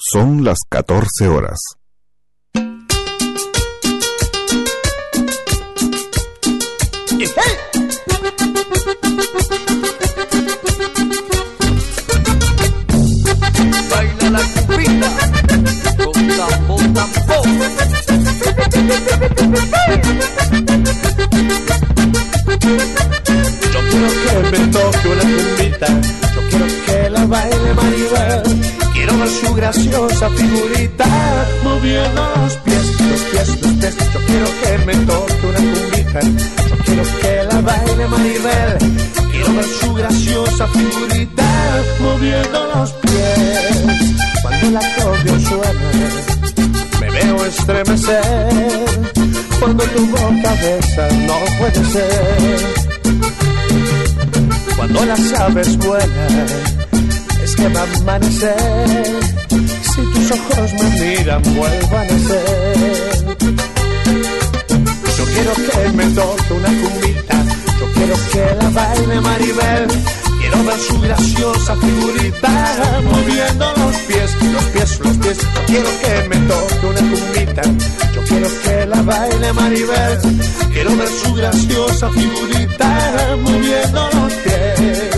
Son las 14 horas. Baila la cupita con tambo, tambo. Yo quiero que me toque una cumbita, yo quiero que la baile Maribel. Quiero ver su graciosa figurita moviendo los pies, los pies, los pies. Yo quiero que me toque una cumbita, yo quiero que la baile Maribel. Quiero ver su graciosa figurita moviendo los pies. Cuando el acordeón suena, me veo estremecer. Cuando tu boca besa, no puede ser. Cuando las aves vuelan, es que va a amanecer. Si tus ojos me miran, vuelvo a nacer. Yo quiero que me toque una cumbita, yo quiero que la baile Maribel. Quiero ver su graciosa figurita moviendo los pies, los pies, los pies. Yo quiero que me toque una cumbita, yo quiero que la baile Maribel. Quiero ver su graciosa figurita moviendo los pies.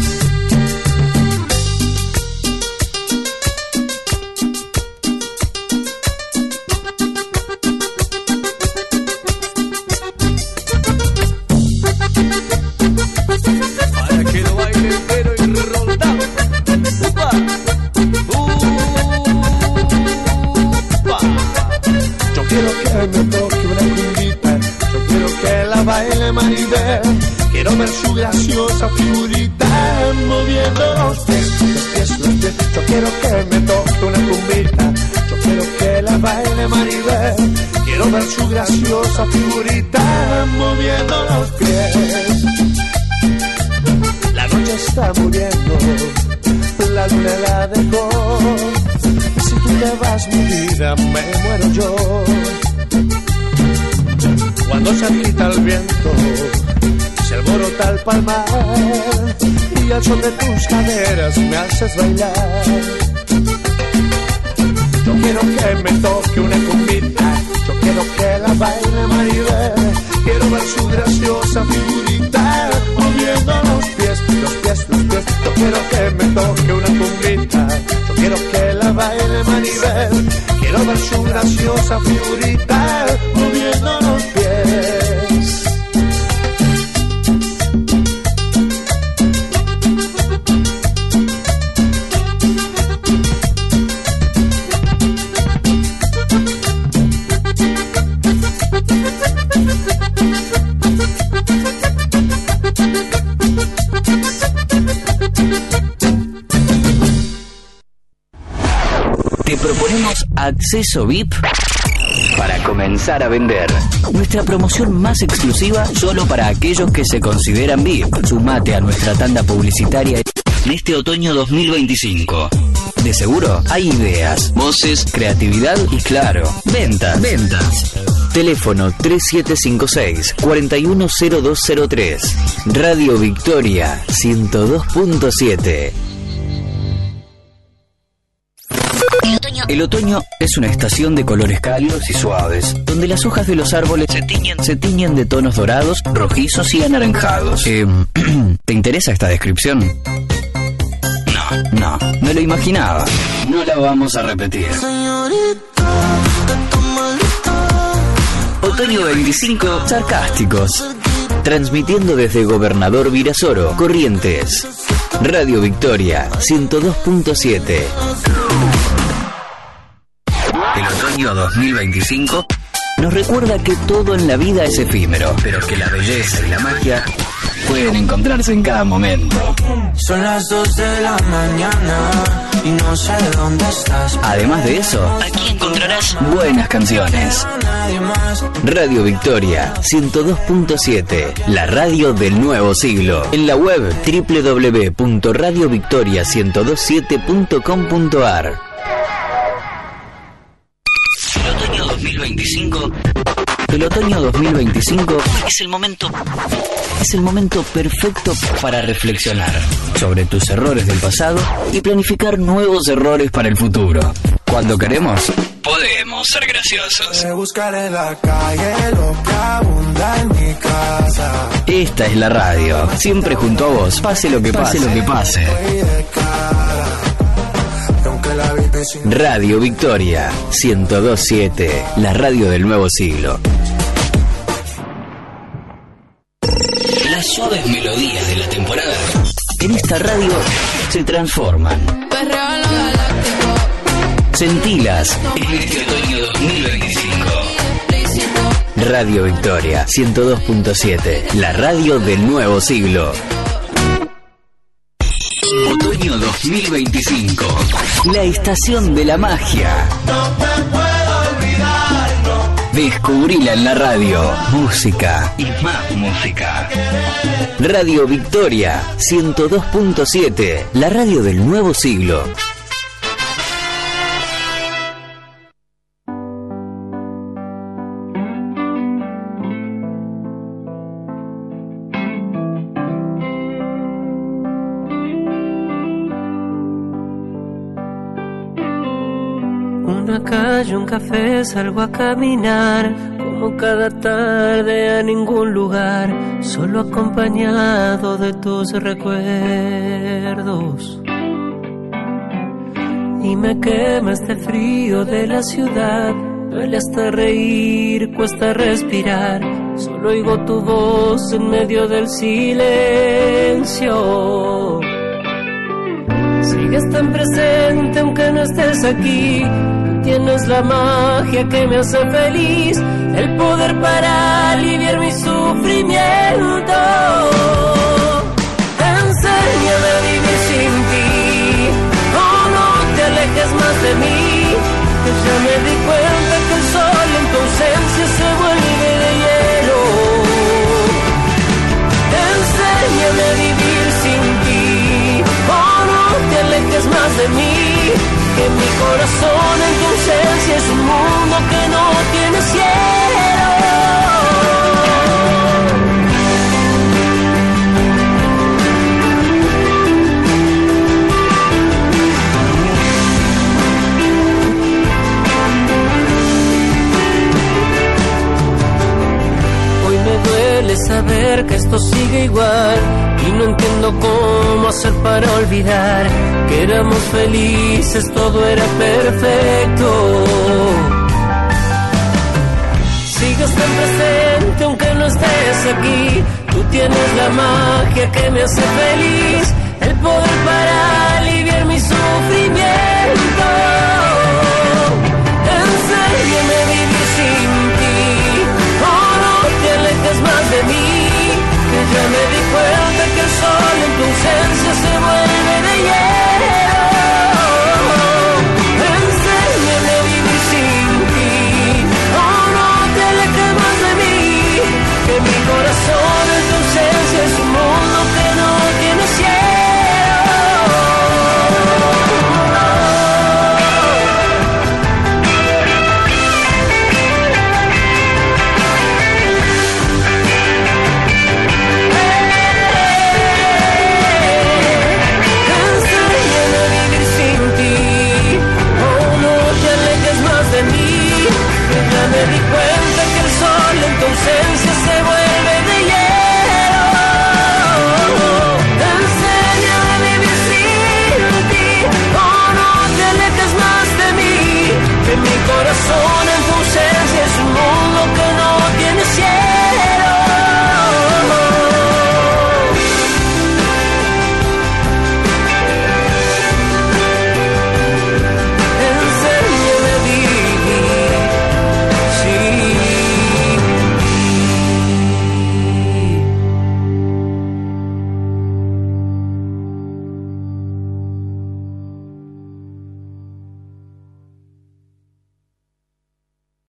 Maribel, quiero ver su graciosa figurita moviendo los pies, los pies, los pies. Yo quiero que me toque una cumbita, yo quiero que la baile Maribel. Quiero ver su graciosa figurita moviendo los pies. La noche está muriendo, la luna la dejó. Si tú te vas, mi vida, me muero yo. Cuando se agita el viento, se alborota el palmar, y al son de tus caderas me haces bailar. Yo quiero que me toque una cumbita, yo quiero que la baile Maribel. Quiero ver su graciosa figurita moviendo los pies, los pies, los pies. Yo quiero que me toque una cumbita, yo quiero que la baile Maribel. Quiero ver su graciosa figurita moviendo los pies. Te proponemos acceso VIP para comenzar a vender. Nuestra promoción más exclusiva solo para aquellos que se consideran VIP. Sumate a nuestra tanda publicitaria en este otoño 2025. De seguro hay ideas, voces, creatividad y claro, ventas. Teléfono 3756-410203. Radio Victoria 102.7. El otoño es una estación de colores cálidos y suaves, donde las hojas de los árboles se tiñen de tonos dorados, rojizos y anaranjados. ¿Te interesa esta descripción? No lo imaginaba. No la vamos a repetir. Otoño 25, sarcásticos. Transmitiendo desde Gobernador Virasoro, Corrientes. Radio Victoria 102.7. El otoño 2025 nos recuerda que todo en la vida es efímero, pero que la belleza y la magia pueden encontrarse en cada momento. Son las 2 de la mañana y no sé dónde estás. Además de eso, aquí encontrarás buenas canciones. Radio Victoria 102.7, la radio del nuevo siglo. En la web www.radiovictoria1027.com.ar. El otoño 2025 es el momento perfecto para reflexionar sobre tus errores del pasado y planificar nuevos errores para el futuro. Cuando queremos, podemos ser graciosos. Buscar en la calle lo que abunda en mi casa. Esta es la radio, siempre junto a vos, pase lo que pase. Radio Victoria 102.7, la radio del nuevo siglo. Las suaves melodías de la temporada en esta radio se transforman. Sentilas en este otoño 2025. Radio Victoria 102.7, la radio del nuevo siglo. Otoño 2025, la estación de la magia. Descubrila en la radio. Música y más música. Radio Victoria 102.7, la radio del nuevo siglo. Una calle, un café, salgo a caminar, como cada tarde a ningún lugar, solo acompañado de tus recuerdos. Y me quema este frío de la ciudad, duele hasta reír, cuesta respirar, solo oigo tu voz en medio del silencio. Sigues tan presente aunque no estés aquí. Tienes la magia que me hace feliz, el poder para aliviar mi sufrimiento. Enséñame a vivir sin ti, oh, no te alejes más de mí, que ya me di cuenta que el sol en tu ausencia se vuelve de hielo. Enséñame a vivir sin ti, oh, no te alejes más de mí, que mi corazón en tu ausencia es un mundo que no tiene cielo. Hoy me duele saber que esto sigue igual y no entiendo cómo hacer para olvidar que éramos felices, todo era perfecto. Sigues tan presente aunque no estés aquí, tú tienes la magia que me hace feliz, el poder para aliviar mi sufrimiento.